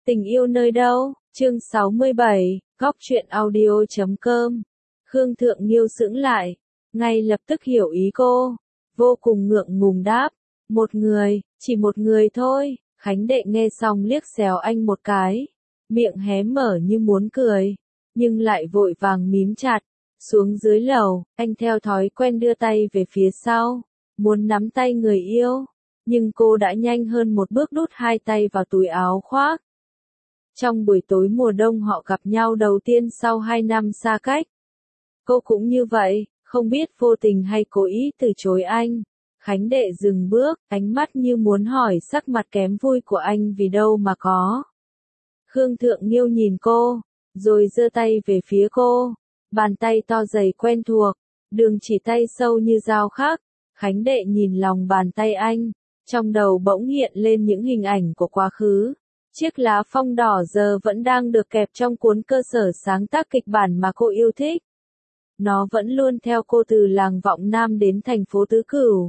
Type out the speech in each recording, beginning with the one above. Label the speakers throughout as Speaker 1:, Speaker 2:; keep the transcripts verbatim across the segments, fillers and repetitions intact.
Speaker 1: Tình yêu nơi đâu, chương sáu mươi bảy, góc truyện audio chấm com. Khương Thượng Nghiêu sững lại, ngay lập tức hiểu ý cô, vô cùng ngượng ngùng đáp, một người, chỉ một người thôi. Khánh đệ nghe xong liếc xéo anh một cái, miệng hé mở như muốn cười, nhưng lại vội vàng mím chặt. Xuống dưới lầu, anh theo thói quen đưa tay về phía sau, muốn nắm tay người yêu, nhưng cô đã nhanh hơn một bước đút hai tay vào túi áo khoác. Trong buổi tối mùa đông họ gặp nhau đầu tiên sau hai năm xa cách. Cô cũng như vậy, không biết vô tình hay cố ý từ chối anh. Khánh đệ dừng bước, ánh mắt như muốn hỏi sắc mặt kém vui của anh vì đâu mà có. Khương Thượng Nghiêu nhìn cô, rồi giơ tay về phía cô. Bàn tay to dày quen thuộc, đường chỉ tay sâu như dao khắc. Khánh đệ nhìn lòng bàn tay anh, trong đầu bỗng hiện lên những hình ảnh của quá khứ. Chiếc lá phong đỏ giờ vẫn đang được kẹp trong cuốn cơ sở sáng tác kịch bản mà cô yêu thích. Nó vẫn luôn theo cô từ làng Vọng Nam đến thành phố Tứ Cửu.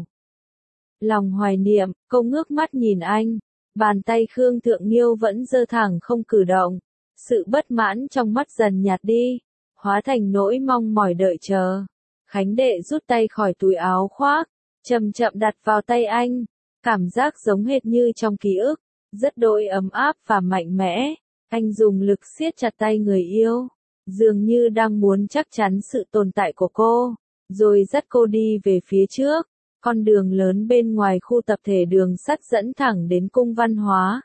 Speaker 1: Lòng hoài niệm, cô ngước mắt nhìn anh, bàn tay Khương Thượng Nghiêu vẫn giơ thẳng không cử động. Sự bất mãn trong mắt dần nhạt đi, hóa thành nỗi mong mỏi đợi chờ. Khánh đệ rút tay khỏi túi áo khoác, chậm chậm đặt vào tay anh, cảm giác giống hệt như trong ký ức, rất đỗi ấm áp và mạnh mẽ. Anh dùng lực siết chặt tay người yêu, dường như đang muốn chắc chắn sự tồn tại của cô, rồi dắt cô đi về phía trước. Con đường lớn bên ngoài khu tập thể đường sắt dẫn thẳng đến cung văn hóa.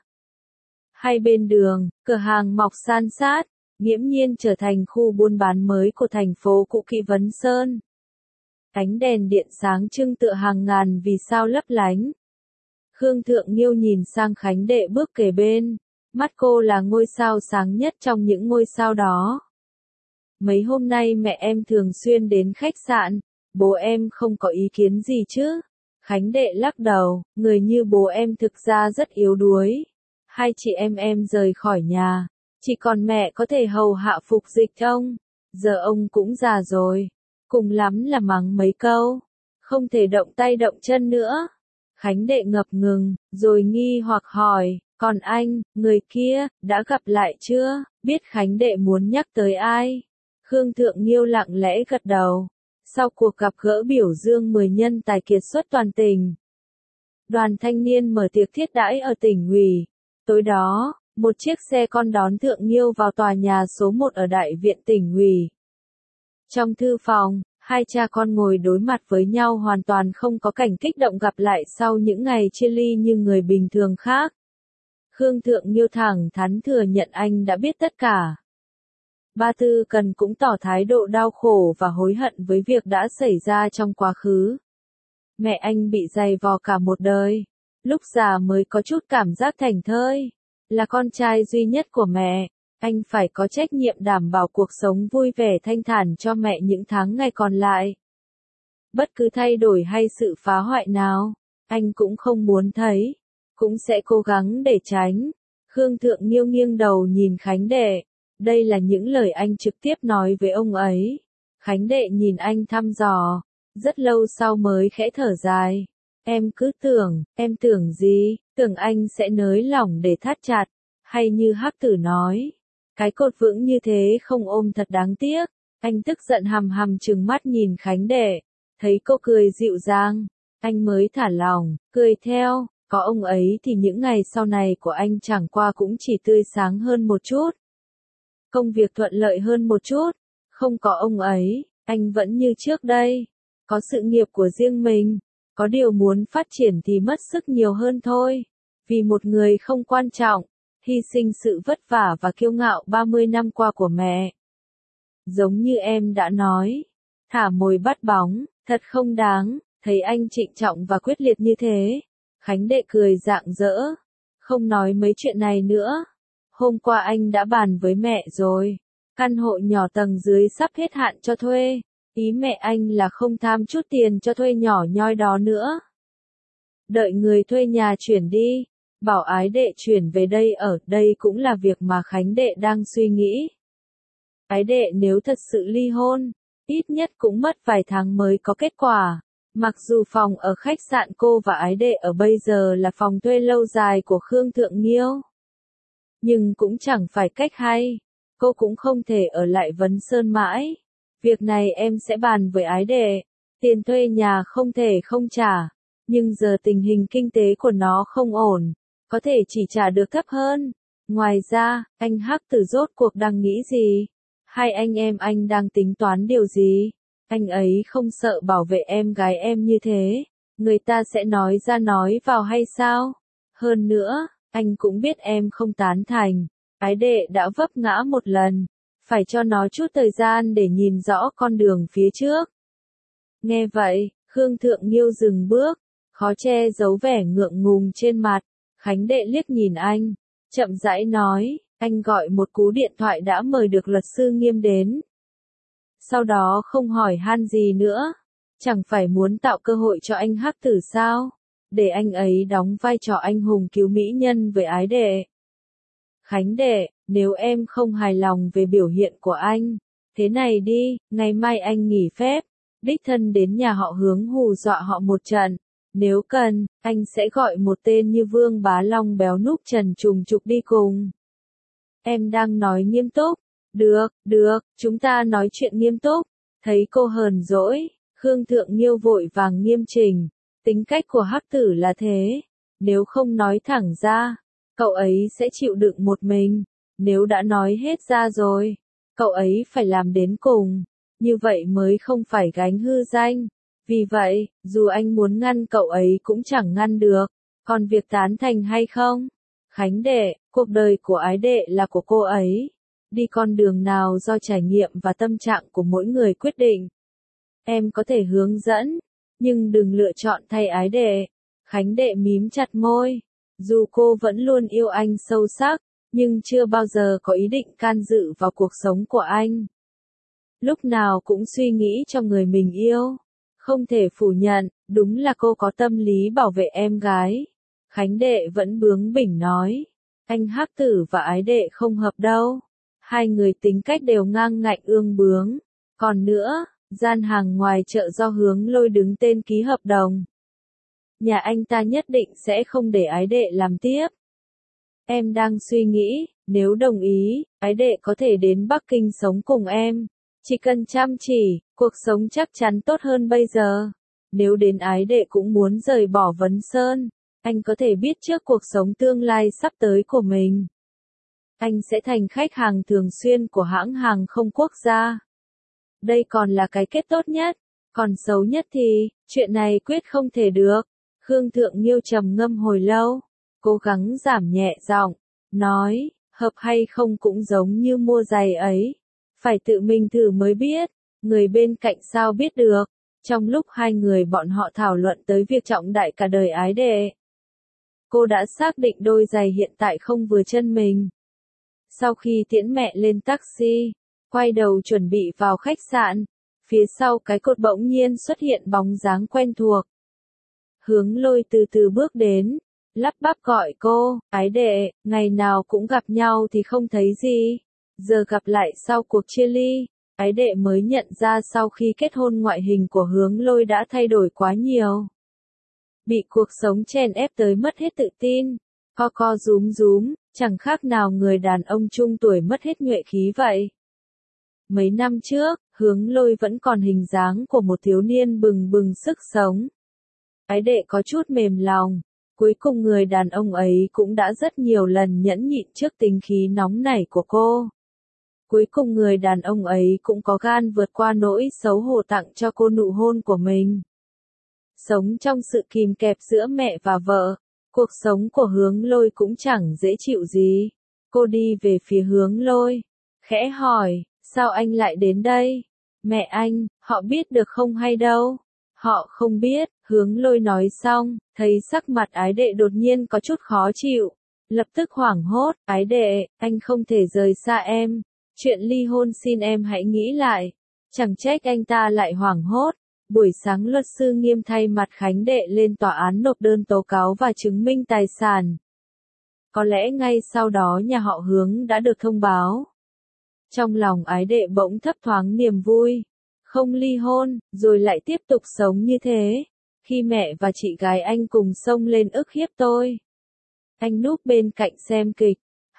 Speaker 1: Hai bên đường, cửa hàng mọc san sát, nghiễm nhiên trở thành khu buôn bán mới của thành phố cũ kỹ Vấn Sơn. Ánh đèn điện sáng trưng tựa hàng ngàn vì sao lấp lánh. Khương Thượng Nghiêu nhìn sang Khánh đệ bước kề bên, mắt cô là ngôi sao sáng nhất trong những ngôi sao đó. Mấy hôm nay mẹ em thường xuyên đến khách sạn, bố em không có ý kiến gì chứ? Khánh đệ lắc đầu, người như bố em thực ra rất yếu đuối. Hai chị em em rời khỏi nhà, chỉ còn mẹ có thể hầu hạ phục dịch ông. Giờ ông cũng già rồi, cùng lắm là mắng mấy câu, không thể động tay động chân nữa. Khánh đệ ngập ngừng, rồi nghi hoặc hỏi, còn anh, người kia, đã gặp lại chưa? Biết Khánh đệ muốn nhắc tới ai? Khương Thượng Nghiêu lặng lẽ gật đầu. Sau cuộc gặp gỡ biểu dương mười nhân tài kiệt xuất toàn tỉnh, đoàn thanh niên mở tiệc thiết đãi ở tỉnh ủy. Tối đó, một chiếc xe con đón Thượng Nghiêu vào tòa nhà số một ở đại viện tỉnh ủy. Trong thư phòng, hai cha con ngồi đối mặt với nhau hoàn toàn không có cảnh kích động gặp lại sau những ngày chia ly như người bình thường khác. Khương Thượng Nghiêu thẳng thắn thừa nhận anh đã biết tất cả. Ba Tư Cần cũng tỏ thái độ đau khổ và hối hận với việc đã xảy ra trong quá khứ. Mẹ anh bị dày vò cả một đời, lúc già mới có chút cảm giác thảnh thơi. Là con trai duy nhất của mẹ, anh phải có trách nhiệm đảm bảo cuộc sống vui vẻ thanh thản cho mẹ những tháng ngày còn lại. Bất cứ thay đổi hay sự phá hoại nào, anh cũng không muốn thấy, cũng sẽ cố gắng để tránh. Khương Thượng Nghiêu nghiêng đầu nhìn Khánh đệ. Đây là những lời anh trực tiếp nói với ông ấy. Khánh đệ nhìn anh thăm dò, rất lâu sau mới khẽ thở dài. Em cứ tưởng, em tưởng gì, tưởng anh sẽ nới lỏng để thắt chặt, hay như Hắc Tử nói. Cái cột vững như thế không ôm thật đáng tiếc. Anh tức giận hằm hằm trừng mắt nhìn Khánh đệ, thấy cô cười dịu dàng, anh mới thả lỏng, cười theo. Có ông ấy thì những ngày sau này của anh chẳng qua cũng chỉ tươi sáng hơn một chút. Công việc thuận lợi hơn một chút, không có ông ấy, anh vẫn như trước đây, có sự nghiệp của riêng mình, có điều muốn phát triển thì mất sức nhiều hơn thôi, vì một người không quan trọng, hy sinh sự vất vả và kiêu ngạo ba mươi năm qua của mẹ. Giống như em đã nói, thả mồi bắt bóng, thật không đáng, thấy anh trịnh trọng và quyết liệt như thế. Khánh đệ cười rạng rỡ, không nói mấy chuyện này nữa. Hôm qua anh đã bàn với mẹ rồi, căn hộ nhỏ tầng dưới sắp hết hạn cho thuê, ý mẹ anh là không tham chút tiền cho thuê nhỏ nhoi đó nữa. Đợi người thuê nhà chuyển đi, bảo ái đệ chuyển về đây ở, đây cũng là việc mà Khánh đệ đang suy nghĩ. Ái đệ nếu thật sự ly hôn, ít nhất cũng mất vài tháng mới có kết quả. Mặc dù phòng ở khách sạn cô và ái đệ ở bây giờ là phòng thuê lâu dài của Khương Thượng Nghiêu. Nhưng cũng chẳng phải cách hay. Cô cũng không thể ở lại Vấn Sơn mãi. Việc này em sẽ bàn với ái đệ. Tiền thuê nhà không thể không trả. Nhưng giờ tình hình kinh tế của nó không ổn. Có thể chỉ trả được thấp hơn. Ngoài ra, anh Hắc Tử rốt cuộc đang nghĩ gì? Hai anh em anh đang tính toán điều gì? Anh ấy không sợ bảo vệ em gái em như thế. Người ta sẽ nói ra nói vào hay sao? Hơn nữa, anh cũng biết em không tán thành. Ái đệ đã vấp ngã một lần. Phải cho nó chút thời gian để nhìn rõ con đường phía trước. Nghe vậy, Khương Thượng Nghiêu dừng bước. Khó che giấu vẻ ngượng ngùng trên mặt. Khánh đệ liếc nhìn anh. Chậm rãi nói, anh gọi một cú điện thoại đã mời được luật sư Nghiêm đến. Sau đó không hỏi han gì nữa. Chẳng phải muốn tạo cơ hội cho anh Hắc Tử sao? Để anh ấy đóng vai trò anh hùng cứu mỹ nhân với ái đệ. Khánh đệ, nếu em không hài lòng về biểu hiện của anh, thế này đi, ngày mai anh nghỉ phép, đích thân đến nhà họ Hướng hù dọa họ một trận. Nếu cần, anh sẽ gọi một tên như Vương Bá Long béo núc trần trùng trục đi cùng. Em đang nói nghiêm túc. Được, được, chúng ta nói chuyện nghiêm túc. Thấy cô hờn dỗi, Khương Thượng Nghiêu vội vàng nghiêm chỉnh. Tính cách của Hắc Tử là thế. Nếu không nói thẳng ra, cậu ấy sẽ chịu đựng một mình. Nếu đã nói hết ra rồi, cậu ấy phải làm đến cùng. Như vậy mới không phải gánh hư danh. Vì vậy, dù anh muốn ngăn cậu ấy cũng chẳng ngăn được. Còn việc tán thành hay không? Khánh đệ, cuộc đời của ái đệ là của cô ấy. Đi con đường nào do trải nghiệm và tâm trạng của mỗi người quyết định. Em có thể hướng dẫn, nhưng đừng lựa chọn thay ái đệ. Khánh đệ mím chặt môi. Dù cô vẫn luôn yêu anh sâu sắc, nhưng chưa bao giờ có ý định can dự vào cuộc sống của anh. Lúc nào cũng suy nghĩ cho người mình yêu. Không thể phủ nhận, đúng là cô có tâm lý bảo vệ em gái. Khánh đệ vẫn bướng bỉnh nói. Anh Hắc Tử và ái đệ không hợp đâu. Hai người tính cách đều ngang ngạnh ương bướng. Còn nữa, gian hàng ngoài chợ do Hướng Lôi đứng tên ký hợp đồng. Nhà anh ta nhất định sẽ không để ái đệ làm tiếp. Em đang suy nghĩ, nếu đồng ý, ái đệ có thể đến Bắc Kinh sống cùng em. Chỉ cần chăm chỉ, cuộc sống chắc chắn tốt hơn bây giờ. Nếu đến ái đệ cũng muốn rời bỏ Vấn Sơn, anh có thể biết trước cuộc sống tương lai sắp tới của mình. Anh sẽ thành khách hàng thường xuyên của hãng hàng không quốc gia. Đây còn là cái kết tốt nhất. Còn xấu nhất thì, chuyện này quyết không thể được. Khương Thượng Nghiêu trầm ngâm hồi lâu, cố gắng giảm nhẹ giọng, nói, hợp hay không cũng giống như mua giày ấy. Phải tự mình thử mới biết, người bên cạnh sao biết được. Trong lúc hai người bọn họ thảo luận tới việc trọng đại cả đời ái đệ, cô đã xác định đôi giày hiện tại không vừa chân mình. Sau khi tiễn mẹ lên taxi, quay đầu chuẩn bị vào khách sạn, phía sau cái cột bỗng nhiên xuất hiện bóng dáng quen thuộc. Hướng Lôi từ từ bước đến, lắp bắp gọi cô, ái đệ, ngày nào cũng gặp nhau thì không thấy gì. Giờ gặp lại sau cuộc chia ly, ái đệ mới nhận ra sau khi kết hôn ngoại hình của Hướng Lôi đã thay đổi quá nhiều. Bị cuộc sống chèn ép tới mất hết tự tin, co co rúm rúm, chẳng khác nào người đàn ông trung tuổi mất hết nhuệ khí vậy. Mấy năm trước, Hướng Lôi vẫn còn hình dáng của một thiếu niên bừng bừng sức sống. Ái đệ có chút mềm lòng, cuối cùng người đàn ông ấy cũng đã rất nhiều lần nhẫn nhịn trước tính khí nóng nảy của cô. Cuối cùng người đàn ông ấy cũng có gan vượt qua nỗi xấu hổ tặng cho cô nụ hôn của mình. Sống trong sự kìm kẹp giữa mẹ và vợ, cuộc sống của Hướng Lôi cũng chẳng dễ chịu gì. Cô đi về phía Hướng Lôi, khẽ hỏi, sao anh lại đến đây? Mẹ anh, họ biết được không hay đâu? Họ không biết, Hướng Lôi nói xong, thấy sắc mặt ái đệ đột nhiên có chút khó chịu. Lập tức hoảng hốt, ái đệ, anh không thể rời xa em. Chuyện ly hôn xin em hãy nghĩ lại. Chẳng trách anh ta lại hoảng hốt. Buổi sáng luật sư Nghiêm thay mặt Khánh đệ lên tòa án nộp đơn tố cáo và chứng minh tài sản. Có lẽ ngay sau đó nhà họ Hướng đã được thông báo. Trong lòng ái đệ bỗng thấp thoáng niềm vui. Không ly hôn, rồi lại tiếp tục sống như thế. Khi mẹ và chị gái anh cùng xông lên ức hiếp tôi. Anh núp bên cạnh xem kịch.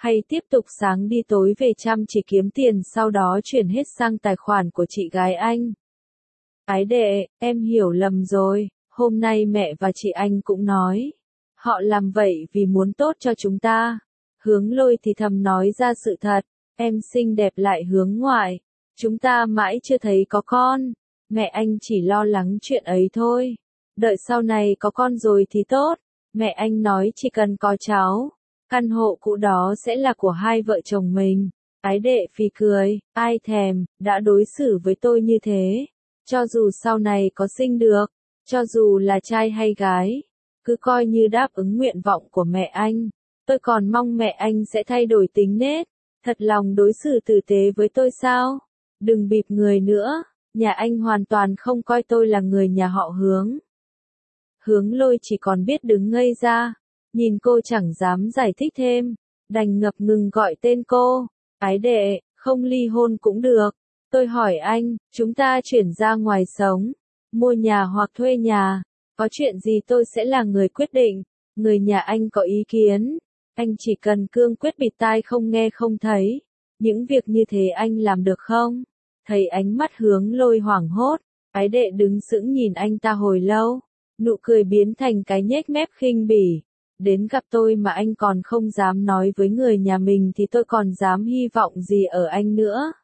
Speaker 1: Hay tiếp tục sáng đi tối về chăm chỉ kiếm tiền sau đó chuyển hết sang tài khoản của chị gái anh? Ái đệ, em hiểu lầm rồi, hôm nay mẹ và chị anh cũng nói. Họ làm vậy vì muốn tốt cho chúng ta. Hướng Lôi thì thầm nói ra sự thật, em xinh đẹp lại hướng ngoại. Chúng ta mãi chưa thấy có con. Mẹ anh chỉ lo lắng chuyện ấy thôi. Đợi sau này có con rồi thì tốt. Mẹ anh nói chỉ cần có cháu, căn hộ cũ đó sẽ là của hai vợ chồng mình. Ái đệ phì cười, ai thèm, đã đối xử với tôi như thế. Cho dù sau này có sinh được, cho dù là trai hay gái, cứ coi như đáp ứng nguyện vọng của mẹ anh. Tôi còn mong mẹ anh sẽ thay đổi tính nết, thật lòng đối xử tử tế với tôi sao? Đừng bịp người nữa, nhà anh hoàn toàn không coi tôi là người nhà họ Hướng. Hướng Lôi chỉ còn biết đứng ngây ra, nhìn cô chẳng dám giải thích thêm, đành ngập ngừng gọi tên cô. Ái đệ, không ly hôn cũng được. Tôi hỏi anh, chúng ta chuyển ra ngoài sống, mua nhà hoặc thuê nhà, có chuyện gì tôi sẽ là người quyết định. Người nhà anh có ý kiến, anh chỉ cần cương quyết bịt tai không nghe không thấy. Những việc như thế anh làm được không? Thấy ánh mắt Hướng Lôi hoảng hốt, ái đệ đứng sững nhìn anh ta hồi lâu, nụ cười biến thành cái nhếch mép khinh bỉ. Đến gặp tôi mà anh còn không dám nói với người nhà mình thì tôi còn dám hy vọng gì ở anh nữa.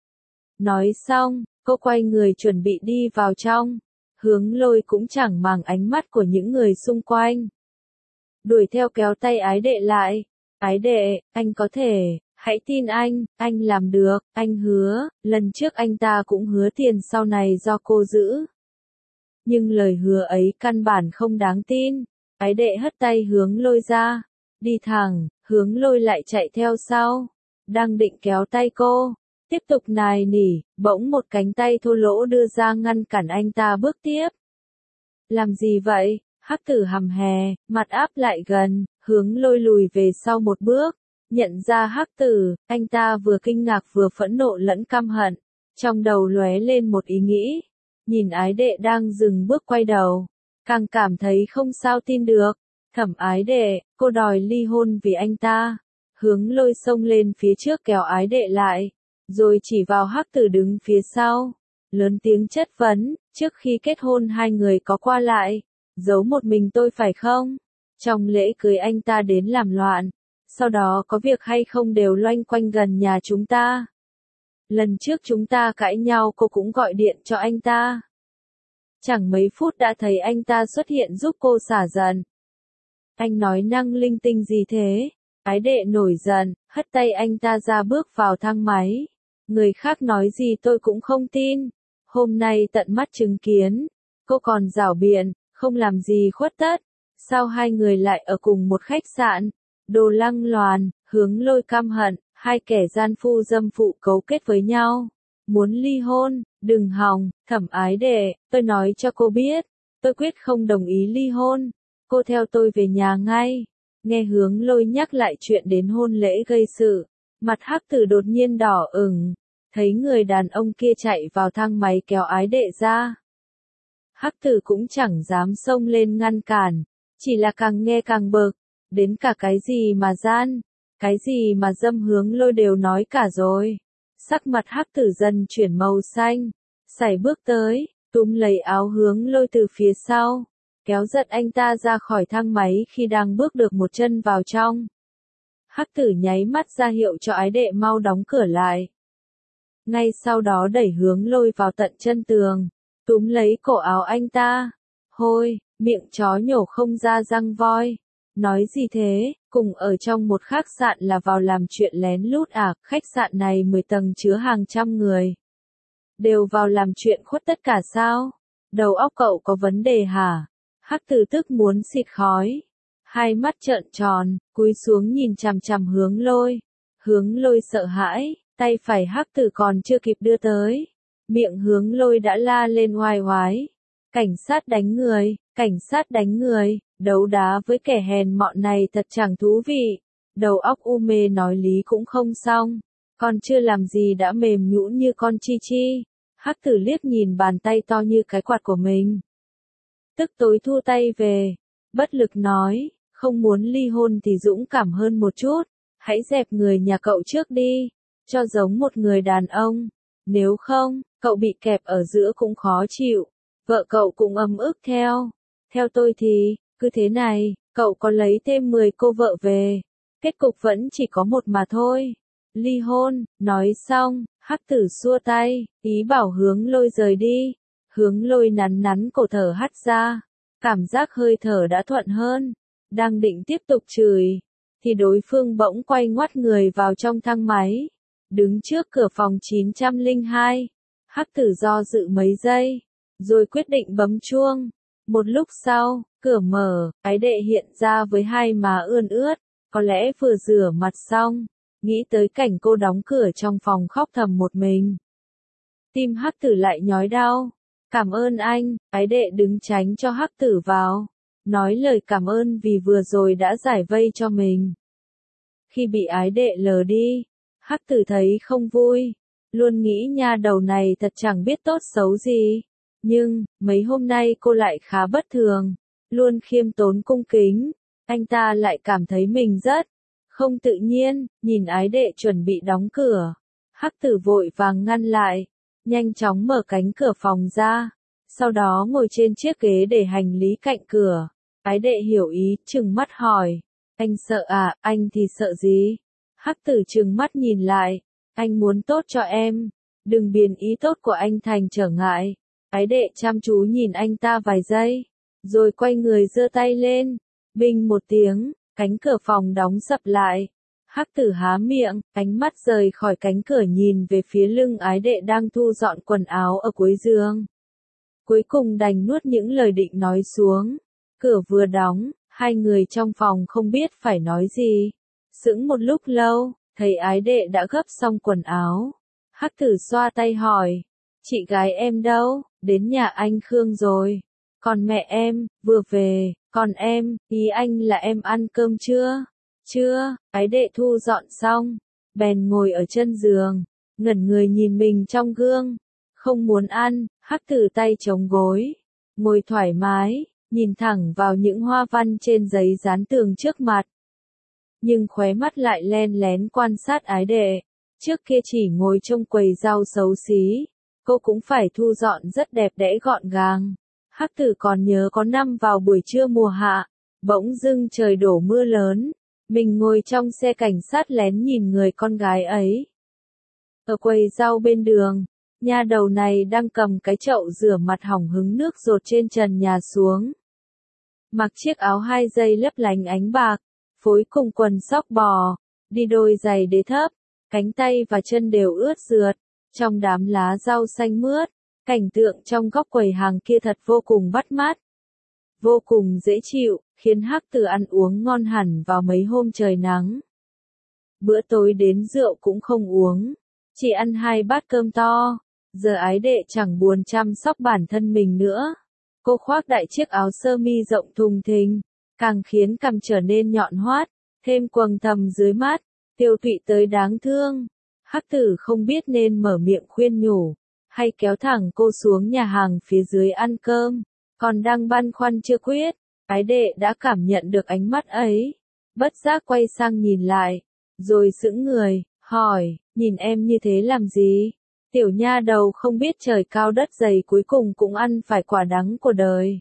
Speaker 1: Nói xong, cô quay người chuẩn bị đi vào trong. Hướng Lôi cũng chẳng màng ánh mắt của những người xung quanh. Đuổi theo kéo tay ái đệ lại. Ái đệ, anh có thể, hãy tin anh, anh làm được, anh hứa, lần trước anh ta cũng hứa tiền sau này do cô giữ. Nhưng lời hứa ấy căn bản không đáng tin. Ái đệ hất tay Hướng Lôi ra, đi thẳng, Hướng Lôi lại chạy theo sau, đang định kéo tay cô, tiếp tục nài nỉ, bỗng một cánh tay thô lỗ đưa ra ngăn cản anh ta bước tiếp. Làm gì vậy? Hắc tử hầm hè, mặt áp lại gần, Hướng Lôi lùi về sau một bước, nhận ra Hắc tử, anh ta vừa kinh ngạc vừa phẫn nộ lẫn căm hận, trong đầu lóe lên một ý nghĩ, nhìn ái đệ đang dừng bước quay đầu, càng cảm thấy không sao tin được. Thẩm ái đệ, cô đòi ly hôn vì anh ta. Hướng Lôi xông lên phía trước kéo ái đệ lại, rồi chỉ vào Hắc tử đứng phía sau, lớn tiếng chất vấn, trước khi kết hôn hai người có qua lại, giấu một mình tôi phải không? Trong lễ cưới anh ta đến làm loạn, sau đó có việc hay không đều loanh quanh gần nhà chúng ta. Lần trước chúng ta cãi nhau cô cũng gọi điện cho anh ta. Chẳng mấy phút đã thấy anh ta xuất hiện giúp cô xả giận. Anh nói năng linh tinh gì thế? Ái đệ nổi giận, hất tay anh ta ra bước vào thang máy. Người khác nói gì tôi cũng không tin. Hôm nay tận mắt chứng kiến, cô còn giảo biện, không làm gì khuất tất. Sao hai người lại ở cùng một khách sạn? Đồ lăng loàn, Hướng Lôi căm hận, hai kẻ gian phu dâm phụ cấu kết với nhau. Muốn ly hôn, đừng hòng, thẩm ái đệ, tôi nói cho cô biết, tôi quyết không đồng ý ly hôn. Cô theo tôi về nhà ngay. Nghe Hướng Lôi nhắc lại chuyện đến hôn lễ gây sự, mặt Hắc tử đột nhiên đỏ ửng, thấy người đàn ông kia chạy vào thang máy kéo ái đệ ra. Hắc tử cũng chẳng dám xông lên ngăn cản, chỉ là càng nghe càng bực, đến cả cái gì mà gian, cái gì mà dâm Hướng Lôi đều nói cả rồi. Sắc mặt Hắc tử dần chuyển màu xanh, sải bước tới, túm lấy áo Hướng Lôi từ phía sau, kéo giật anh ta ra khỏi thang máy khi đang bước được một chân vào trong. Hắc tử nháy mắt ra hiệu cho ái đệ mau đóng cửa lại. Ngay sau đó đẩy Hướng Lôi vào tận chân tường, túm lấy cổ áo anh ta. Hôi, miệng chó nhổ không ra răng voi. Nói gì thế, cùng ở trong một khách sạn là vào làm chuyện lén lút à, khách sạn này mười tầng chứa hàng trăm người. Đều vào làm chuyện khuất tất cả sao? Đầu óc cậu có vấn đề hả? Hắc tử tức muốn xịt khói. Hai mắt trợn tròn, cúi xuống nhìn chằm chằm Hướng Lôi. Hướng Lôi sợ hãi, tay phải Hắc tử còn chưa kịp đưa tới. Miệng Hướng Lôi đã la lên oai oái. Cảnh sát đánh người, cảnh sát đánh người, đấu đá với kẻ hèn mọn này thật chẳng thú vị. Đầu óc u mê nói lý cũng không xong. Còn chưa làm gì đã mềm nhũn như con chi chi. Hắc tử liếc nhìn bàn tay to như cái quạt của mình. Tức tối thu tay về. Bất lực nói, không muốn ly hôn thì dũng cảm hơn một chút. hãy dẹp người nhà cậu trước đi, cho giống một người đàn ông, nếu không, cậu bị kẹp ở giữa cũng khó chịu, vợ cậu cũng ấm ức theo. Theo tôi thì, cứ thế này, cậu có lấy thêm mười cô vợ về, kết cục vẫn chỉ có một mà thôi. Ly hôn, nói xong, Hắc Tử xua tay, ý bảo Hướng Lôi rời đi. Hướng Lôi nắn nắn cổ thở hắt ra, cảm giác hơi thở đã thuận hơn, đang định tiếp tục chửi, thì đối phương bỗng quay ngoắt người vào trong thang máy, đứng trước cửa phòng chín không hai. Hắc Tử do dự mấy giây, rồi quyết định bấm chuông. Một lúc sau, cửa mở, Ái Đệ hiện ra với hai má ươn ướt, có lẽ vừa rửa mặt xong, nghĩ tới cảnh cô đóng cửa trong phòng khóc thầm một mình. Tim Hắc Tử lại nhói đau. Cảm ơn anh, Ái Đệ đứng tránh cho Hắc Tử vào, nói lời cảm ơn vì vừa rồi đã giải vây cho mình. Khi bị Ái Đệ lờ đi, Hắc Tử thấy không vui, luôn nghĩ nha đầu này thật chẳng biết tốt xấu gì. Nhưng, mấy hôm nay cô lại khá bất thường, luôn khiêm tốn cung kính, anh ta lại cảm thấy mình rất không tự nhiên. Nhìn Ái Đệ chuẩn bị đóng cửa, Hắc Tử vội vàng ngăn lại, nhanh chóng mở cánh cửa phòng ra, sau đó ngồi trên chiếc ghế để hành lý cạnh cửa. Ái Đệ hiểu ý, trừng mắt hỏi, anh sợ à, anh thì sợ gì? Hắc Tử trừng mắt nhìn lại, anh muốn tốt cho em, đừng biến ý tốt của anh thành trở ngại. Ái Đệ chăm chú nhìn anh ta vài giây, rồi quay người giơ tay lên, binh một tiếng, cánh cửa phòng đóng sập lại. Hắc Tử há miệng, ánh mắt rời khỏi cánh cửa nhìn về phía lưng Ái Đệ đang thu dọn quần áo ở cuối giường. Cuối cùng đành nuốt những lời định nói xuống. Cửa vừa đóng, hai người trong phòng không biết phải nói gì. Sững một lúc lâu, thấy Ái Đệ đã gấp xong quần áo. Hắc Tử xoa tay hỏi, chị gái em đâu? Đến nhà anh Khương rồi. Còn mẹ em, vừa về. Còn em, ý anh là em ăn cơm chưa? Chưa. Ái Đệ thu dọn xong, bèn ngồi ở chân giường, ngẩn người nhìn mình trong gương. Không muốn ăn. Hắc Tử tay chống gối, ngồi thoải mái, nhìn thẳng vào những hoa văn trên giấy dán tường trước mặt. Nhưng khóe mắt lại len lén quan sát Ái Đệ. Trước kia chỉ ngồi trong quầy rau xấu xí, cô cũng phải thu dọn rất đẹp đẽ gọn gàng. Hắc Tử còn nhớ có năm vào buổi trưa mùa hạ, bỗng dưng trời đổ mưa lớn, mình ngồi trong xe cảnh sát lén nhìn người con gái ấy. Ở quầy rau bên đường, nha đầu này đang cầm cái chậu rửa mặt hỏng hứng nước dột trên trần nhà xuống. Mặc chiếc áo hai dây lấp lánh ánh bạc, phối cùng quần sóc bò, đi đôi giày đế thấp, cánh tay và chân đều ướt rượt, trong đám lá rau xanh mướt. Cảnh tượng trong góc quầy hàng kia thật vô cùng bắt mắt, vô cùng dễ chịu, khiến Hắc Tử ăn uống ngon hẳn vào mấy hôm trời nắng. Bữa tối đến rượu cũng không uống, chỉ ăn hai bát cơm to. Giờ Ái Đệ chẳng buồn chăm sóc bản thân mình nữa. Cô khoác đại chiếc áo sơ mi rộng thùng thình, càng khiến cằm trở nên nhọn hoắt, thêm quầng thâm dưới mắt, tiêu tụy tới đáng thương. Hắc Tử không biết nên mở miệng khuyên nhủ, hay kéo thẳng cô xuống nhà hàng phía dưới ăn cơm, còn đang băn khoăn chưa quyết. Ái Đệ đã cảm nhận được ánh mắt ấy, bất giác quay sang nhìn lại, rồi sững người, hỏi, nhìn em như thế làm gì? Tiểu nha đầu không biết trời cao đất dày cuối cùng cũng ăn phải quả đắng của đời.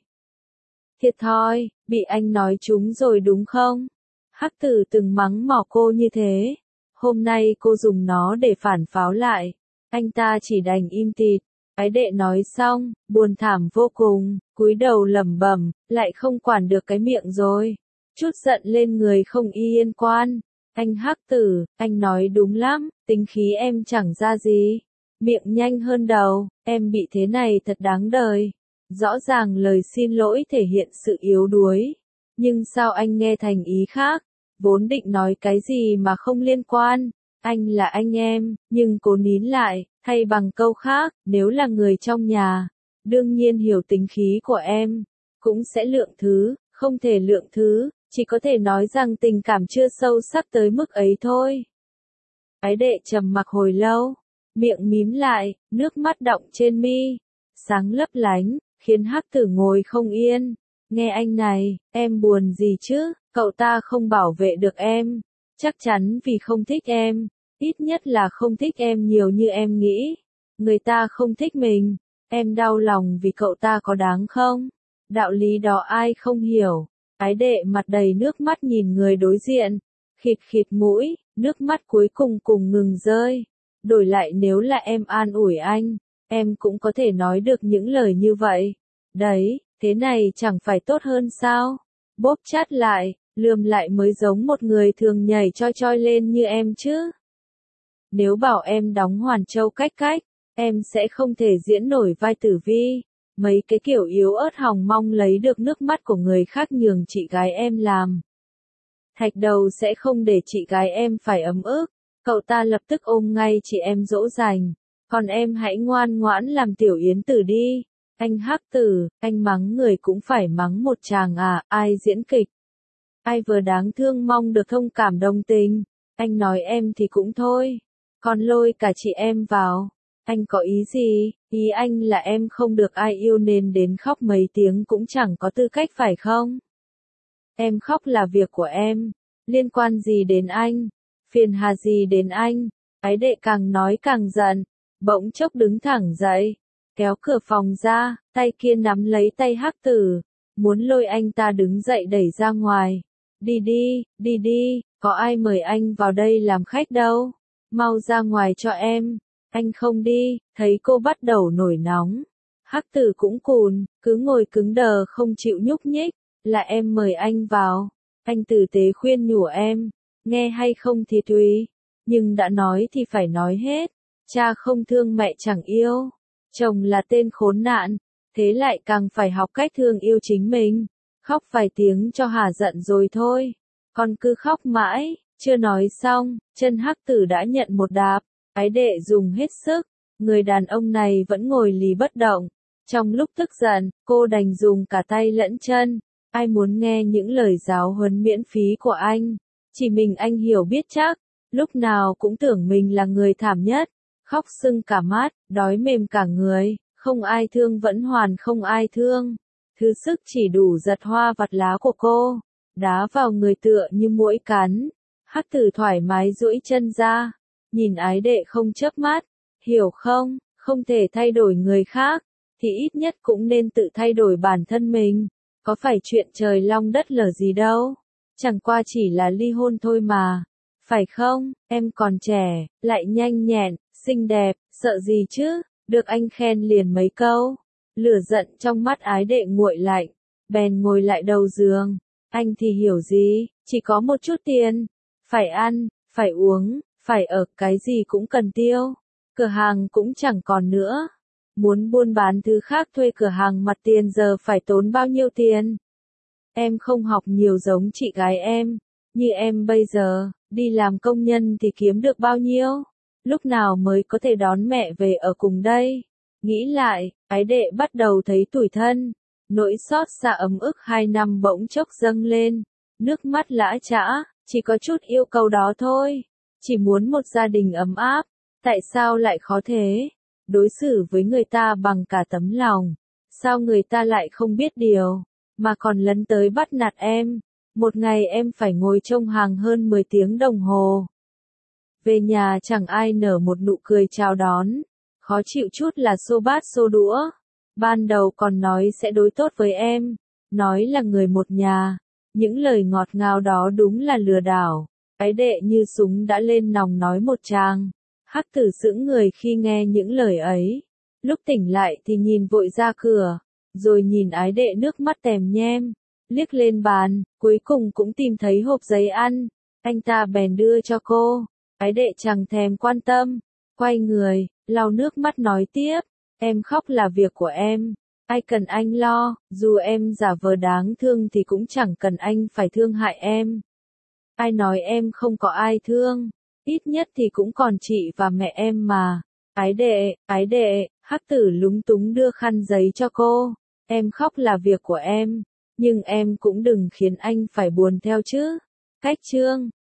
Speaker 1: Thiệt thòi, bị anh nói trúng rồi đúng không? Hắc Tử từng mắng mỏ cô như thế, hôm nay cô dùng nó để phản pháo lại. Anh ta chỉ đành im tịt. Ái Đệ nói xong, buồn thảm vô cùng, cúi đầu lẩm bẩm, lại không quản được cái miệng rồi. Chút giận lên người không yên quan. Anh Hắc Tử, anh nói đúng lắm, tính khí em chẳng ra gì. Miệng nhanh hơn đầu, em bị thế này thật đáng đời. Rõ ràng lời xin lỗi thể hiện sự yếu đuối. Nhưng sao anh nghe thành ý khác? Vốn định nói cái gì mà không liên quan. Anh là anh em, nhưng cố nín lại, thay bằng câu khác, nếu là người trong nhà, đương nhiên hiểu tính khí của em, cũng sẽ lượng thứ, không thể lượng thứ, chỉ có thể nói rằng tình cảm chưa sâu sắc tới mức ấy thôi. Ái Đệ trầm mặc hồi lâu, miệng mím lại, nước mắt đọng trên mi, sáng lấp lánh, khiến Hắc Tử ngồi không yên. Nghe anh này, em buồn gì chứ, cậu ta không bảo vệ được em. Chắc chắn vì không thích em, ít nhất là không thích em nhiều như em nghĩ. Người ta không thích mình, em đau lòng vì cậu ta có đáng không? Đạo lý đó ai không hiểu. Ái đệ mặt đầy nước mắt nhìn người đối diện, khịt khịt mũi, nước mắt cuối cùng cùng ngừng rơi. Đổi lại nếu là em an ủi anh, em cũng có thể nói được những lời như vậy. Đấy, thế này chẳng phải tốt hơn sao? Bóp chát lại, lườm lại mới giống một người thường nhảy choi choi lên như em chứ. Nếu bảo em đóng Hoàn Châu cách cách, em sẽ không thể diễn nổi vai Tử Vi. Mấy cái kiểu yếu ớt hòng mong lấy được nước mắt của người khác nhường chị gái em làm. Thạch Đầu sẽ không để chị gái em phải ấm ức. Cậu ta lập tức ôm ngay chị em dỗ dành. Còn em hãy ngoan ngoãn làm tiểu yến tử đi. Anh Hắc Tử, anh mắng người cũng phải mắng một chàng à, ai diễn kịch. Ai vừa đáng thương mong được thông cảm đồng tình. Anh nói em thì cũng thôi. Còn lôi cả chị em vào. Anh có ý gì? Ý anh là em không được ai yêu nên đến khóc mấy tiếng cũng chẳng có tư cách phải không? Em khóc là việc của em. Liên quan gì đến anh? Phiền hà gì đến anh? Ái đệ càng nói càng giận. Bỗng chốc đứng thẳng dậy. Kéo cửa phòng ra, tay kia nắm lấy tay Hắc Tử. Muốn lôi anh ta đứng dậy đẩy ra ngoài. Đi đi, đi đi, có ai mời anh vào đây làm khách đâu. Mau ra ngoài cho em. Anh không đi, thấy cô bắt đầu nổi nóng. Hắc Tử cũng cùn, cứ ngồi cứng đờ không chịu nhúc nhích. Là em mời anh vào. Anh tử tế khuyên nhủ em. Nghe hay không thì tùy. Nhưng đã nói thì phải nói hết. Cha không thương mẹ chẳng yêu. Chồng là tên khốn nạn. Thế lại càng phải học cách thương yêu chính mình. Khóc vài tiếng cho hả giận rồi thôi. Con cứ khóc mãi. Chưa nói xong, chân Hắc Tử đã nhận một đạp. Ái đệ dùng hết sức. Người đàn ông này vẫn ngồi lì bất động. Trong lúc tức giận, cô đành dùng cả tay lẫn chân. Ai muốn nghe những lời giáo huấn miễn phí của anh? Chỉ mình anh hiểu biết chắc. Lúc nào cũng tưởng mình là người thảm nhất. Khóc sưng cả mắt, đói mềm cả người. Không ai thương vẫn hoàn không ai thương. Thứ sức chỉ đủ giật hoa vặt lá của cô. Đá vào người tựa như muỗi cắn. Hắc Tử thoải mái duỗi chân ra. Nhìn ái đệ không chớp mắt. Hiểu không, không thể thay đổi người khác. Thì ít nhất cũng nên tự thay đổi bản thân mình. Có phải chuyện trời long đất lở gì đâu. Chẳng qua chỉ là ly hôn thôi mà. Phải không, em còn trẻ, lại nhanh nhẹn, xinh đẹp, sợ gì chứ. Được anh khen liền mấy câu. Lửa giận trong mắt ái đệ nguội lạnh. Bèn ngồi lại đầu giường. Anh thì hiểu gì, chỉ có một chút tiền. Phải ăn, phải uống, phải ở, cái gì cũng cần tiêu. Cửa hàng cũng chẳng còn nữa. Muốn buôn bán thứ khác thuê cửa hàng mặt tiền giờ phải tốn bao nhiêu tiền. Em không học nhiều giống chị gái em. Như em bây giờ, đi làm công nhân thì kiếm được bao nhiêu? Lúc nào mới có thể đón mẹ về ở cùng đây? Nghĩ lại, ái đệ bắt đầu thấy tủi thân. Nỗi xót xa ấm ức hai năm bỗng chốc dâng lên. Nước mắt lã chã, chỉ có chút yêu cầu đó thôi. Chỉ muốn một gia đình ấm áp. Tại sao lại khó thế? Đối xử với người ta bằng cả tấm lòng. Sao người ta lại không biết điều, mà còn lấn tới bắt nạt em. Một ngày em phải ngồi trông hàng hơn mười tiếng đồng hồ. Về nhà chẳng ai nở một nụ cười chào đón. Khó chịu chút là xô bát xô đũa. Ban đầu còn nói sẽ đối tốt với em. Nói là người một nhà. Những lời ngọt ngào đó đúng là lừa đảo. Cái đệ như súng đã lên nòng nói một tràng. Hắc Tử sững người khi nghe những lời ấy. Lúc tỉnh lại thì nhìn vội ra cửa. Rồi nhìn ái đệ nước mắt tèm nhem. Liếc lên bàn, cuối cùng cũng tìm thấy hộp giấy ăn. Anh ta bèn đưa cho cô. Ái đệ chẳng thèm quan tâm. Quay người, lau nước mắt nói tiếp. Em khóc là việc của em. Ai cần anh lo, dù em giả vờ đáng thương thì cũng chẳng cần anh phải thương hại em. Ai nói em không có ai thương. Ít nhất thì cũng còn chị và mẹ em mà. Ái đệ, ái đệ, Hắc Tử lúng túng đưa khăn giấy cho cô. Em khóc là việc của em. Nhưng em cũng đừng khiến anh phải buồn theo chứ. Cách chương